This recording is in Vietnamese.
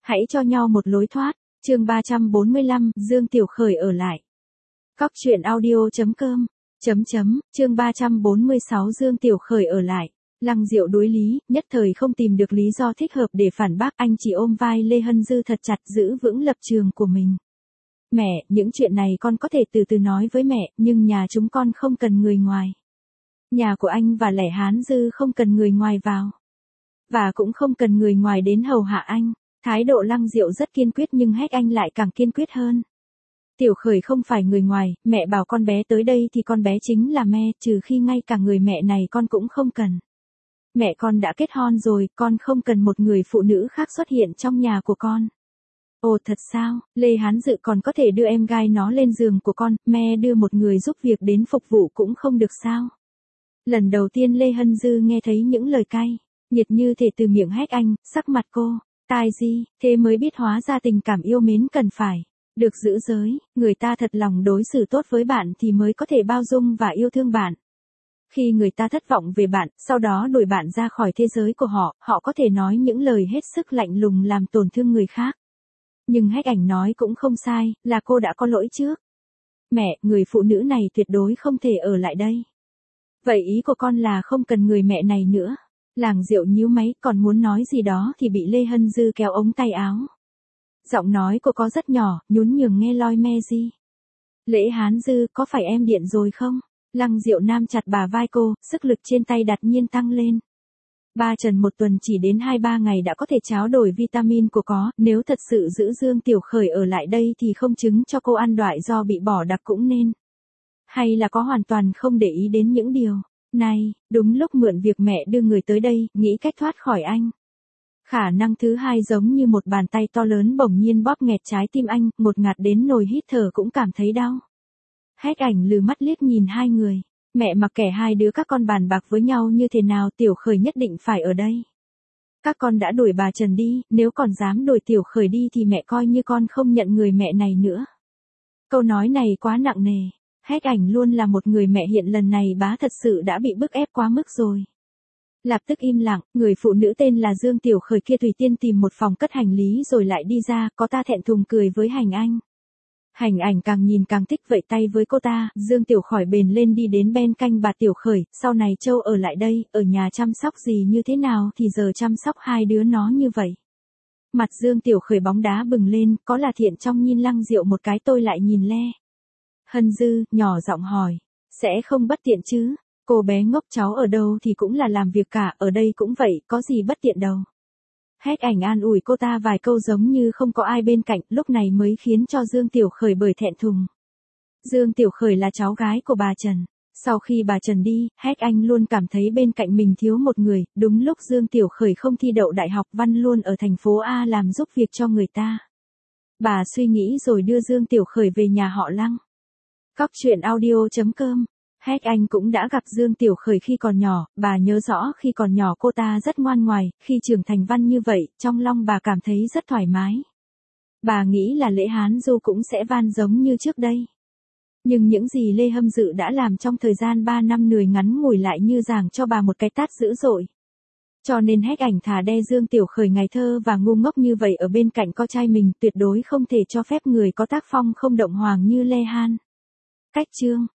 Hãy cho nhau một lối thoát. Chương 345, Dương Tiểu Khởi ở lại. Cóc truyện audio.com. Chương 346 Dương Tiểu Khởi ở lại. Lăng Diệu đối lý, nhất thời không tìm được lý do thích hợp để phản bác, anh chỉ ôm vai Lê Hân Dư thật chặt giữ vững lập trường của mình. Mẹ, những chuyện này con có thể từ từ nói với mẹ, nhưng nhà chúng con không cần người ngoài. Nhà của anh và Lẻ Hán Dư không cần người ngoài vào. Và cũng không cần người ngoài đến hầu hạ anh. Thái độ Lăng Diệu rất kiên quyết nhưng Hách Anh lại càng kiên quyết hơn. Tiểu Khởi không phải người ngoài, mẹ bảo con bé tới đây thì con bé chính là me, trừ khi ngay cả người mẹ này con cũng không cần. Mẹ con đã kết hôn rồi, con không cần một người phụ nữ khác xuất hiện trong nhà của con. Ồ thật sao, Lê Hán Dự còn có thể đưa em gái nó lên giường của con, me đưa một người giúp việc đến phục vụ cũng không được sao. Lần đầu tiên Lê Hân Dư nghe thấy những lời cay, nhiệt như thể từ miệng Hách Anh, sắc mặt cô, tai gì, thế mới biết hóa ra tình cảm yêu mến cần phải được giữ giới, người ta thật lòng đối xử tốt với bạn thì mới có thể bao dung và yêu thương bạn. Khi người ta thất vọng về bạn, sau đó đuổi bạn ra khỏi thế giới của họ, họ có thể nói những lời hết sức lạnh lùng làm tổn thương người khác. Nhưng Hách Ảnh nói cũng không sai, là cô đã có lỗi trước. Mẹ, người phụ nữ này tuyệt đối không thể ở lại đây. Vậy ý của con là không cần người mẹ này nữa. Làng Diệu nhíu máy, còn muốn nói gì đó thì bị Lê Hân Dư kéo ống tay áo. Giọng nói cô có rất nhỏ, nhún nhường nghe loi me di. Lễ Hán Dư, có phải em điện rồi không? Lăng Diệu nam chặt bả vai cô, sức lực trên tay đột nhiên tăng lên. Ba Trần một tuần chỉ đến 2-3 ngày đã có thể tráo đổi vitamin của có, nếu thật sự giữ Dương Tiểu Khởi ở lại đây thì không chứng cho cô ăn đoại do bị bỏ đặc cũng nên. Hay là có hoàn toàn không để ý đến những điều này, đúng lúc mượn việc mẹ đưa người tới đây, nghĩ cách thoát khỏi anh. Khả năng thứ hai giống như một bàn tay to lớn bỗng nhiên bóp nghẹt trái tim anh, ngột ngạt đến nồi hít thở cũng cảm thấy đau. Hách Ảnh lừ mắt liếc nhìn hai người. Mẹ mặc kệ hai đứa các con bàn bạc với nhau như thế nào, Tiểu Khởi nhất định phải ở đây. Các con đã đuổi bà Trần đi, nếu còn dám đuổi Tiểu Khởi đi thì mẹ coi như con không nhận người mẹ này nữa. Câu nói này quá nặng nề. Hách Ảnh luôn là một người mẹ, hiện lần này bá thật sự đã bị bức ép quá mức rồi. Lập tức im lặng, người phụ nữ tên là Dương Tiểu Khởi kia tùy tiên tìm một phòng cất hành lý rồi lại đi ra, có ta thẹn thùng cười với Hành Anh. Hành Ảnh càng nhìn càng thích vẫy tay với cô ta, Dương Tiểu Khởi bền lên đi đến bên cạnh bà Tiểu Khởi, sau này Châu ở lại đây, ở nhà chăm sóc gì như thế nào thì giờ chăm sóc hai đứa nó như vậy. Mặt Dương Tiểu Khởi bóng đá bừng lên, có là thiện trong nhìn Lăng Diệu một cái tôi lại nhìn Le Hân Dư, nhỏ giọng hỏi, sẽ không bất tiện chứ? Cô bé ngốc, cháu ở đâu thì cũng là làm việc cả, ở đây cũng vậy, có gì bất tiện đâu. Hách Ảnh an ủi cô ta vài câu giống như không có ai bên cạnh, lúc này mới khiến cho Dương Tiểu Khởi bởi thẹn thùng. Dương Tiểu Khởi là cháu gái của bà Trần. Sau khi bà Trần đi, Hách Anh luôn cảm thấy bên cạnh mình thiếu một người, đúng lúc Dương Tiểu Khởi không thi đậu đại học văn luôn ở thành phố A làm giúp việc cho người ta. Bà suy nghĩ rồi đưa Dương Tiểu Khởi về nhà họ Lăng. Cóc truyện audio.com. Hách Anh cũng đã gặp Dương Tiểu Khởi khi còn nhỏ, bà nhớ rõ khi còn nhỏ cô ta rất ngoan ngoài, khi trưởng thành văn như vậy, trong lòng bà cảm thấy rất thoải mái. Bà nghĩ là Lễ Hán Du cũng sẽ van giống như trước đây. Nhưng những gì Lê Hâm Dự đã làm trong thời gian 3 năm nười ngắn ngủi lại như giằng cho bà một cái tát dữ dội. Cho nên Hách Ảnh thà đe Dương Tiểu Khởi ngày thơ và ngu ngốc như vậy ở bên cạnh con trai mình, tuyệt đối không thể cho phép người có tác phong không động hoàng như Lê Han. Cách chương